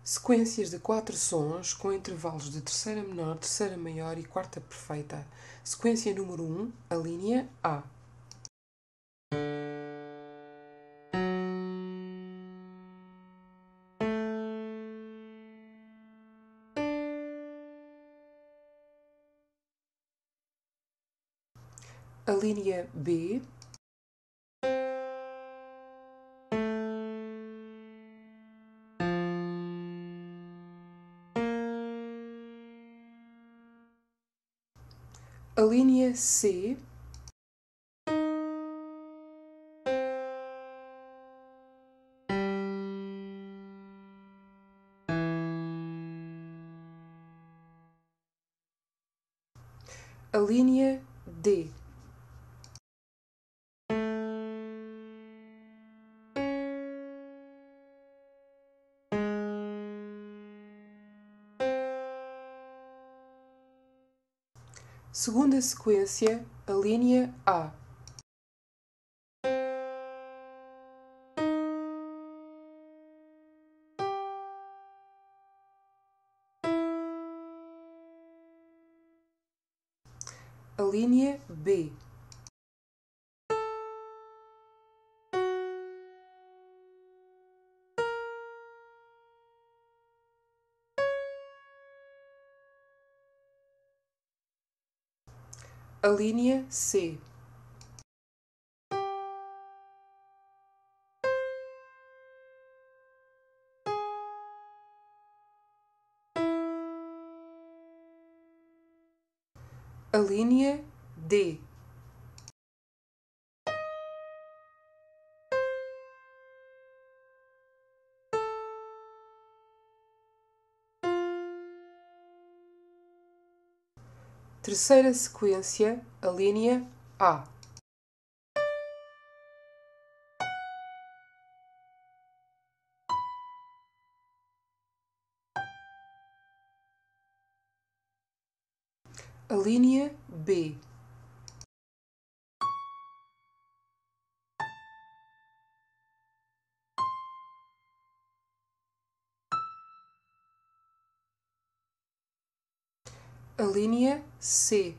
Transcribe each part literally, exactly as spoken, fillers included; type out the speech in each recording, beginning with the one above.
Sequências de quatro sons com intervalos de terceira menor, terceira maior e quarta perfeita. Sequência número um, a linha A. A linha B. A linha C. A linha D. Segunda sequência, a linha A. A linha B. A linha C. A linha D. Terceira sequência, a linha A. A linha B. A linha C.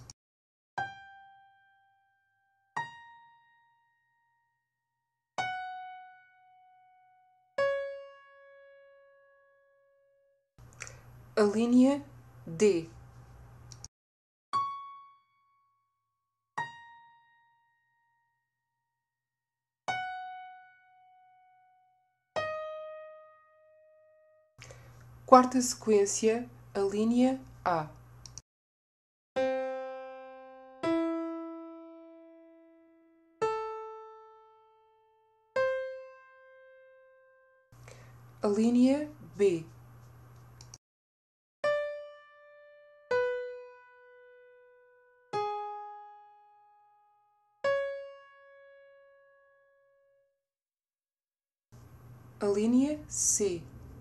A linha D. Quarta sequência, a linha A. A linha B. A linha C.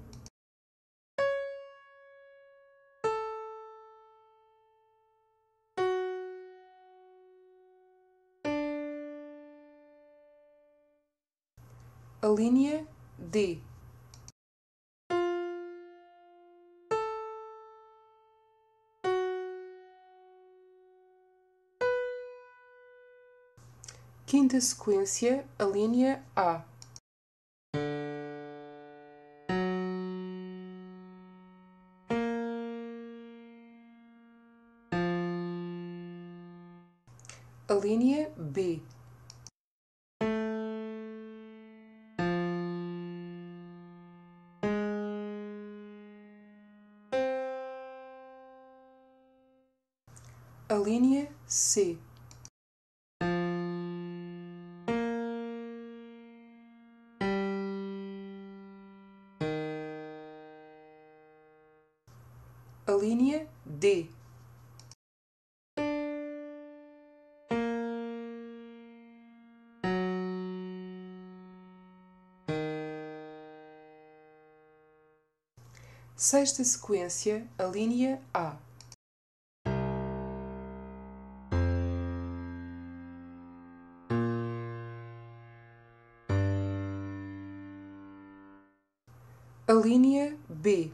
A linha D. Quinta sequência, a linha A. A linha B. A linha C. A linha D. Sexta sequência, a linha A. A linha linha B,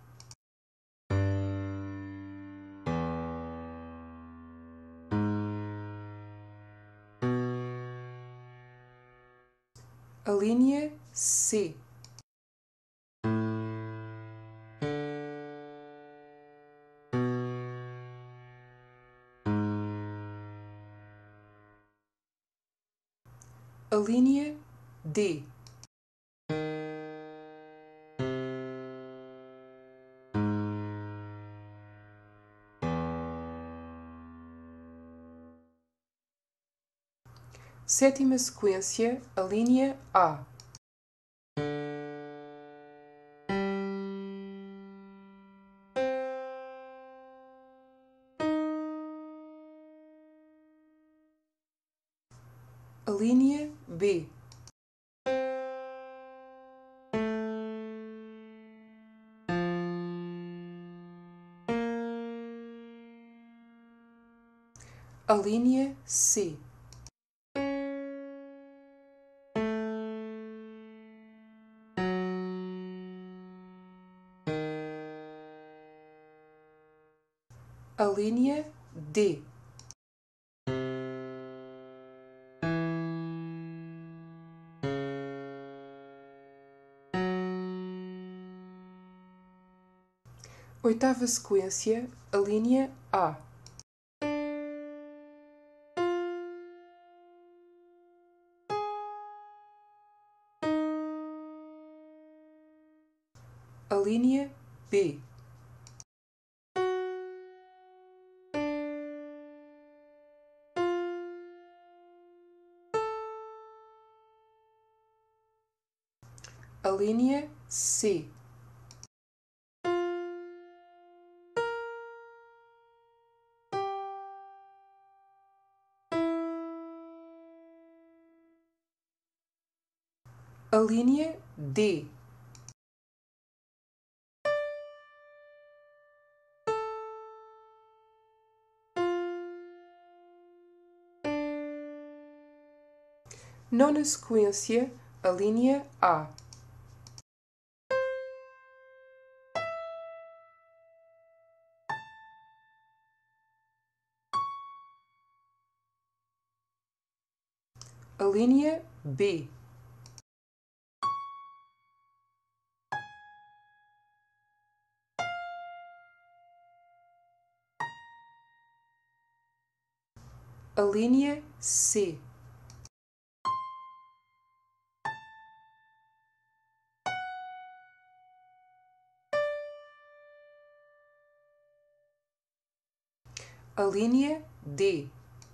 a linha C, a linha D, sétima sequência, a linha A, a linha B, a linha C, a linha D, oitava sequência, a linha A, a linha B, a linha C, a linha D, nona sequência, a linha A, a linha B, a linha C, a linha D,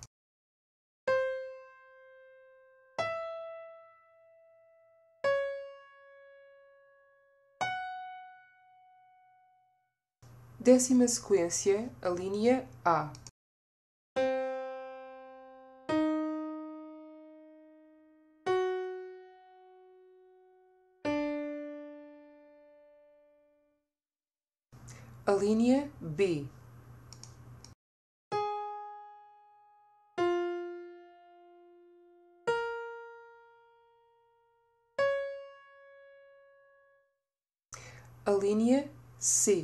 décima sequência, a linha A, a linha B, a linha C,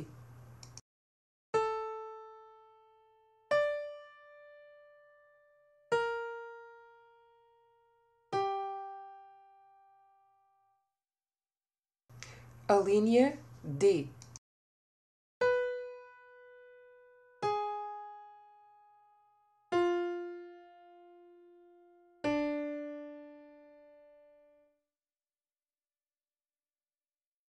a linha D,